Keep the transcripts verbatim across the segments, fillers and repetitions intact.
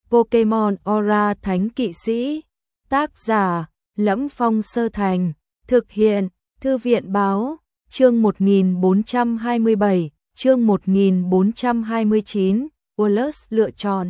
Pokemon Aura Thánh Kỵ Sĩ. Tác giả: Lẫm Phong Sơ Thành. Thực hiện: Thư viện báo. Chương một nghìn bốn trăm hai mươi bảy, chương một nghìn bốn trăm hai mươi chín, Wallace lựa chọn.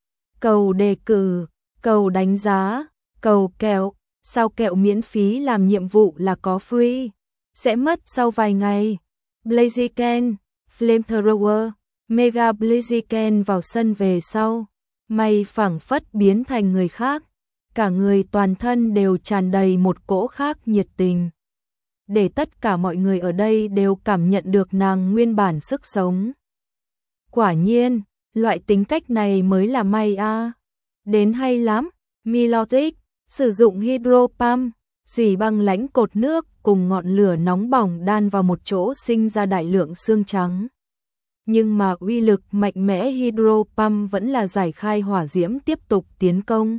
Cầu đề cử, cầu đánh giá, cầu kẹo, sao kẹo miễn phí làm nhiệm vụ là có free, sẽ mất sau vài ngày. Blaziken, Flamethrower, Mega Blaziken vào sân về sau, mày phảng phất biến thành người khác, cả người toàn thân đều tràn đầy một cỗ khác nhiệt tình. Để tất cả mọi người ở đây đều cảm nhận được nàng nguyên bản sức sống. Quả nhiên, loại tính cách này mới là may a. À. Đến hay lắm, Milotic, sử dụng Hydro Pump, dì băng lãnh cột nước cùng ngọn lửa nóng bỏng đan vào một chỗ sinh ra đại lượng xương trắng. Nhưng mà uy lực mạnh mẽ Hydro Pump vẫn là giải khai hỏa diễm tiếp tục tiến công.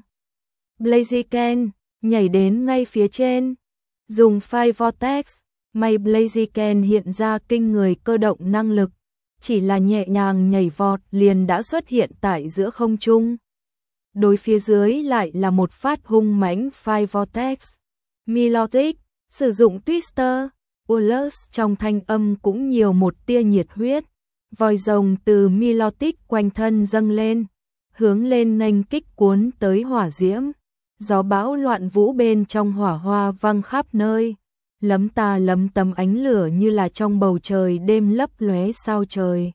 Blaziken, nhảy đến ngay phía trên. Dùng Fire Vortex, may Blaziken hiện ra kinh người cơ động năng lực, chỉ là nhẹ nhàng nhảy vọt liền đã xuất hiện tại giữa không trung. Đối phía dưới lại là một phát hung mãnh Fire Vortex. Milotic, sử dụng Twister, Wallace trong thanh âm cũng nhiều một tia nhiệt huyết. Vòi rồng từ Milotic quanh thân dâng lên, hướng lên nghênh kích cuốn tới hỏa diễm. Gió bão loạn vũ bên trong hỏa hoa văng khắp nơi, lấm ta lấm tấm ánh lửa như là trong bầu trời đêm lấp lóe sao trời.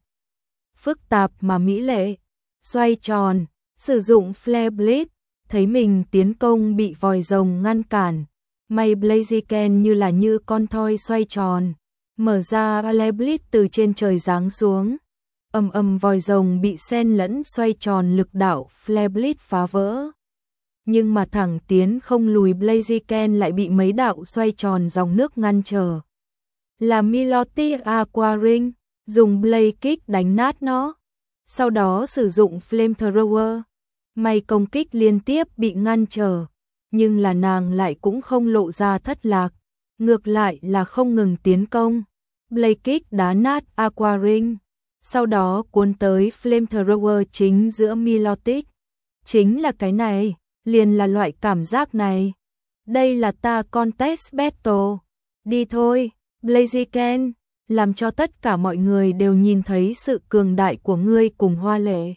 Phức tạp mà mỹ lệ, xoay tròn, sử dụng Flare Blade, thấy mình tiến công bị vòi rồng ngăn cản, may Blaziken như là như con thoi xoay tròn, mở ra Flare Blade từ trên trời giáng xuống. Ầm ầm vòi rồng bị xen lẫn xoay tròn lực đạo Flare Blade phá vỡ. Nhưng mà thẳng tiến không lùi Blaziken lại bị mấy đạo xoay tròn dòng nước ngăn trở. Là Milotic Aqua Ring, dùng Blaze Kick đánh nát nó. Sau đó sử dụng Flamethrower. May công kích liên tiếp bị ngăn trở, nhưng là nàng lại cũng không lộ ra thất lạc. Ngược lại là không ngừng tiến công. Blaze Kick đá nát Aqua Ring. Sau đó cuốn tới Flamethrower chính giữa Milotic. Chính là cái này. Liền là loại cảm giác này. Đây là ta contest battle. Đi thôi, Blaziken, làm cho tất cả mọi người đều nhìn thấy sự cường đại của ngươi cùng hoa lệ.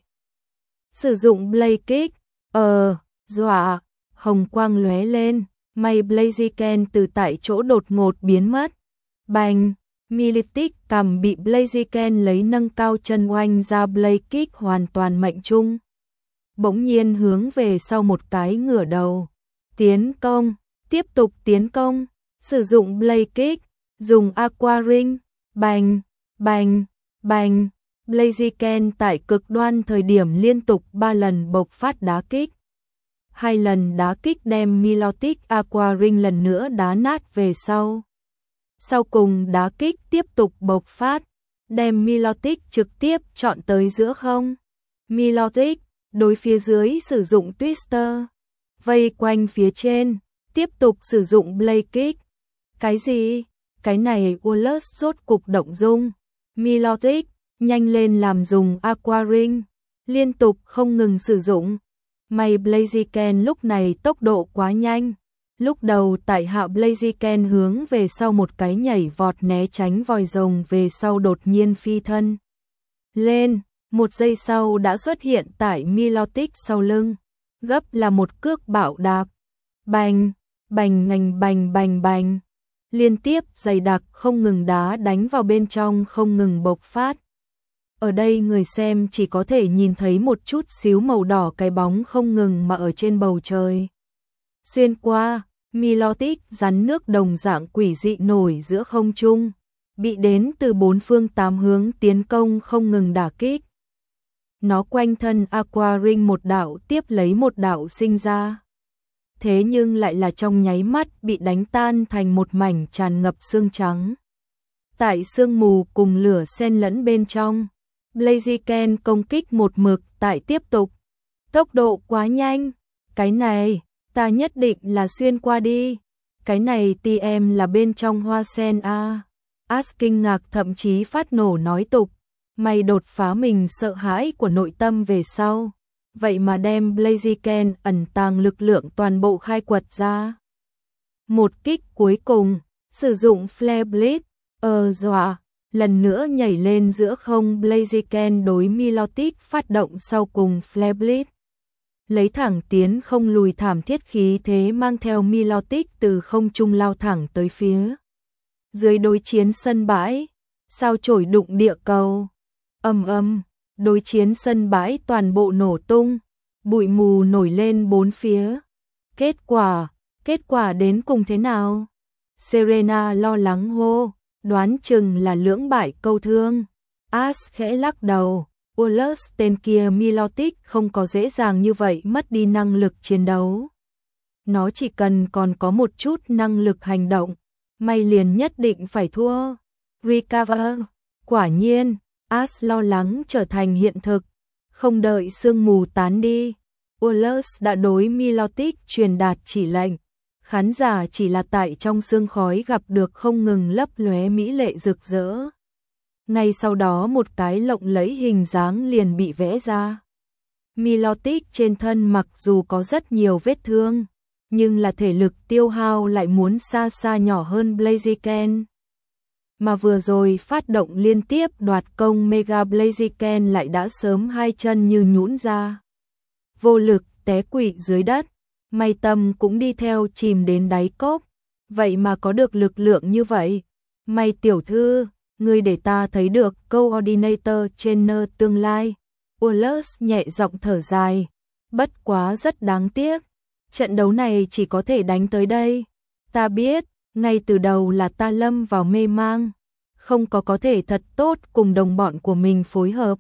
Sử dụng Blaze Kick, ờ, dọa, hồng quang lóe lên, may Blaziken từ tại chỗ đột ngột biến mất. Bành, Milotic cầm bị Blaziken lấy nâng cao chân oanh ra Blaze Kick hoàn toàn mệnh trung. Bỗng nhiên hướng về sau một cái ngửa đầu. Tiến công, tiếp tục tiến công, sử dụng Blaze Kick, dùng Aqua Ring, bành, bành, bành. Blaziken tại cực đoan thời điểm liên tục ba lần bộc phát đá kích. Hai lần đá kích đem Milotic Aqua Ring lần nữa đá nát về sau. Sau cùng đá kích tiếp tục bộc phát, đem Milotic trực tiếp chọn tới giữa không. Milotic đối phía dưới sử dụng Twister, vây quanh phía trên, tiếp tục sử dụng Blaze Kick. Cái gì? Cái này Wallace rốt cục động dung. Milotic, nhanh lên làm dùng Aqua Ring, liên tục không ngừng sử dụng. May Blaziken lúc này tốc độ quá nhanh. Lúc đầu tại hạ Blaziken hướng về sau một cái nhảy vọt né tránh vòi rồng về sau đột nhiên phi thân lên. Một giây sau đã xuất hiện tại Milotic sau lưng, gấp là một cước bạo đạp. Bành, bành ngành bành bành bành. Liên tiếp dày đặc không ngừng đá đánh vào bên trong không ngừng bộc phát. Ở đây người xem chỉ có thể nhìn thấy một chút xíu màu đỏ cái bóng không ngừng mà ở trên bầu trời. Xuyên qua, Milotic rắn nước đồng dạng quỷ dị nổi giữa không trung, bị đến từ bốn phương tám hướng tiến công không ngừng đả kích. Nó quanh thân Aqua Ring một đạo tiếp lấy một đạo sinh ra. Thế nhưng lại là trong nháy mắt bị đánh tan thành một mảnh tràn ngập xương trắng. Tại sương mù cùng lửa xen lẫn bên trong, Blaziken công kích một mực tại tiếp tục. Tốc độ quá nhanh. Cái này, ta nhất định là xuyên qua đi. Cái này tê em là bên trong hoa sen a. Ash kinh ngạc thậm chí phát nổ nói tục. Mày đột phá mình sợ hãi của nội tâm về sau. vậy mà đem Blaziken ẩn tàng lực lượng toàn bộ khai quật ra. Một kích cuối cùng, sử dụng Flare Blade, ờ dọa, lần nữa nhảy lên giữa không. Blaziken đối Milotic phát động sau cùng Flare Blade. Lấy thẳng tiến không lùi, thảm thiết khí thế mang theo Milotic từ không trung lao thẳng tới phía dưới đối chiến sân bãi, sao chổi đụng địa cầu. Ầm ầm, đối chiến sân bãi toàn bộ nổ tung, bụi mù nổi lên bốn phía. Kết quả, kết quả đến cùng thế nào? Serena lo lắng hô, đoán chừng là lưỡng bại câu thương. Ash khẽ lắc đầu, Wallace tên kia Milotic không có dễ dàng như vậy mất đi năng lực chiến đấu. Nó chỉ cần còn có một chút năng lực hành động, may liền nhất định phải thua. Recover, quả nhiên, Ash lo lắng trở thành hiện thực, không đợi sương mù tán đi. Wallace đã đối Milotic truyền đạt chỉ lệnh. Khán giả chỉ là tại trong sương khói gặp được không ngừng lấp lóe mỹ lệ rực rỡ. Ngay sau đó một cái lộng lẫy hình dáng liền bị vẽ ra. Milotic trên thân mặc dù có rất nhiều vết thương, nhưng là thể lực tiêu hao lại muốn xa xa nhỏ hơn Blaziken. Mà vừa rồi phát động liên tiếp đoạt công Mega Blaziken lại đã sớm hai chân như nhũn ra. Vô lực té quỵ dưới đất, May Tâm cũng đi theo chìm đến đáy cốc. Vậy mà có được lực lượng như vậy. May tiểu thư, ngươi để ta thấy được Coordinator Trainer tương lai. Wallace nhẹ giọng thở dài. Bất quá rất đáng tiếc. Trận đấu này chỉ có thể đánh tới đây. Ta biết, ngay từ đầu là ta lâm vào mê mang. Không có có thể thật tốt cùng đồng bọn của mình phối hợp.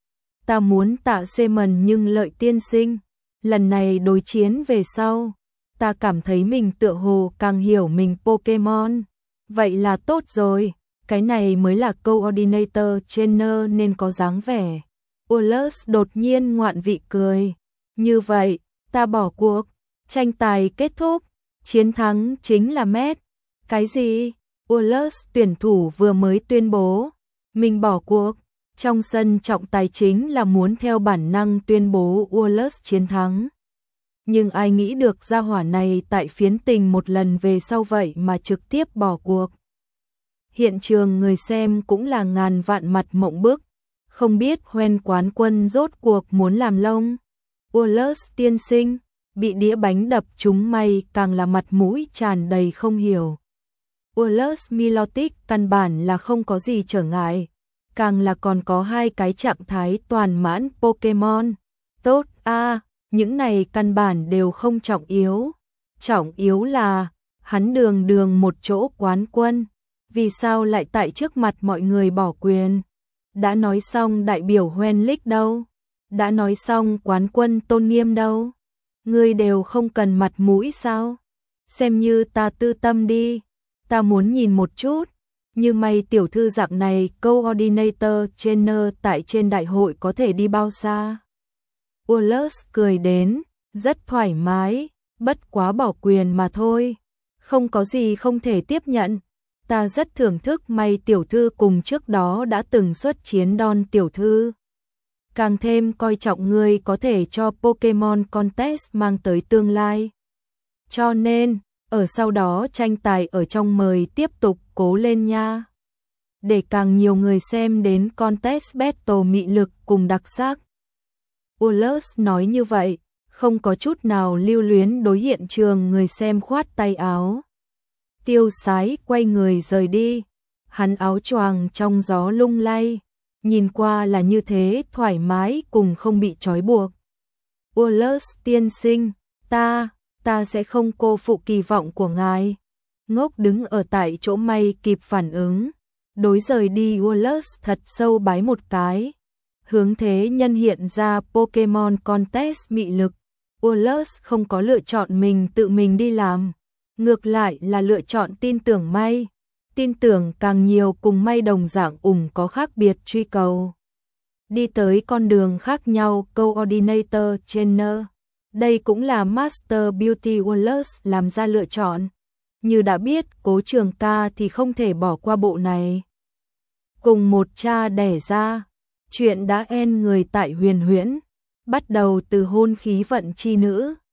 Ta muốn tạ Simon nhưng Lợi tiên sinh. Lần này đối chiến về sau, ta cảm thấy mình tựa hồ càng hiểu mình Pokemon. Vậy là tốt rồi, cái này mới là Coordinator Trainer nên có dáng vẻ. Wallace đột nhiên ngoạn vị cười. Như vậy, ta bỏ cuộc, tranh tài kết thúc, chiến thắng chính là Matt. Cái gì? Wallace tuyển thủ vừa mới tuyên bố, mình bỏ cuộc. Trong sân trọng tài chính là muốn theo bản năng tuyên bố Wallace chiến thắng. Nhưng ai nghĩ được gia hỏa này tại phiến tình một lần về sau vậy mà trực tiếp bỏ cuộc. Hiện trường người xem cũng là ngàn vạn mặt mộng bức, không biết Hoen quán quân rốt cuộc muốn làm lông. Wallace tiên sinh, bị đĩa bánh đập trúng may càng là mặt mũi tràn đầy không hiểu. Wallace Milotic căn bản là không có gì trở ngại. Càng là còn có hai cái trạng thái toàn mãn Pokemon. Tốt a, à, những này căn bản đều không trọng yếu. Trọng yếu là, hắn đường đường một chỗ quán quân. Vì sao lại tại trước mặt mọi người bỏ quyền? Đã nói xong đại biểu Hoen League đâu? Đã nói xong quán quân tôn nghiêm đâu? Ngươi đều không cần mặt mũi sao? Xem như ta tư tâm đi. Ta muốn nhìn một chút. Như May tiểu thư dạng này Coordinator Trainer tại trên đại hội có thể đi bao xa? Wallace cười đến, rất thoải mái, bất quá bỏ quyền mà thôi. Không có gì không thể tiếp nhận. Ta rất thưởng thức May tiểu thư cùng trước đó đã từng xuất chiến Don tiểu thư. Càng thêm coi trọng ngươi có thể cho Pokemon Contest mang tới tương lai. Cho nên, ở sau đó tranh tài ở trong mời tiếp tục cố lên nha. Để càng nhiều người xem đến Contest Battle mị lực cùng đặc sắc. Wallace nói như vậy, không có chút nào lưu luyến đối hiện trường người xem khoát tay áo. Tiêu Sái quay người rời đi, hắn áo choàng trong gió lung lay, nhìn qua là như thế thoải mái cùng không bị trói buộc. Wallace tiên sinh, ta, ta sẽ không cô phụ kỳ vọng của ngài. Ngốc đứng ở tại chỗ May kịp phản ứng, đối rời đi Wallace thật sâu bái một cái. Hướng thế nhân hiện ra Pokemon Contest mị lực, Wallace không có lựa chọn mình tự mình đi làm, ngược lại là lựa chọn tin tưởng May, tin tưởng càng nhiều cùng May đồng dạng ủng có khác biệt truy cầu. Đi tới con đường khác nhau Coordinator Trainer, đây cũng là Master Beauty Wallace làm ra lựa chọn. Như đã biết Cố Trường Ca thì không thể bỏ qua bộ này. Cùng một cha đẻ ra, chuyện đã en người tại huyền huyễn. bắt đầu từ hôn khí vận chi nữ,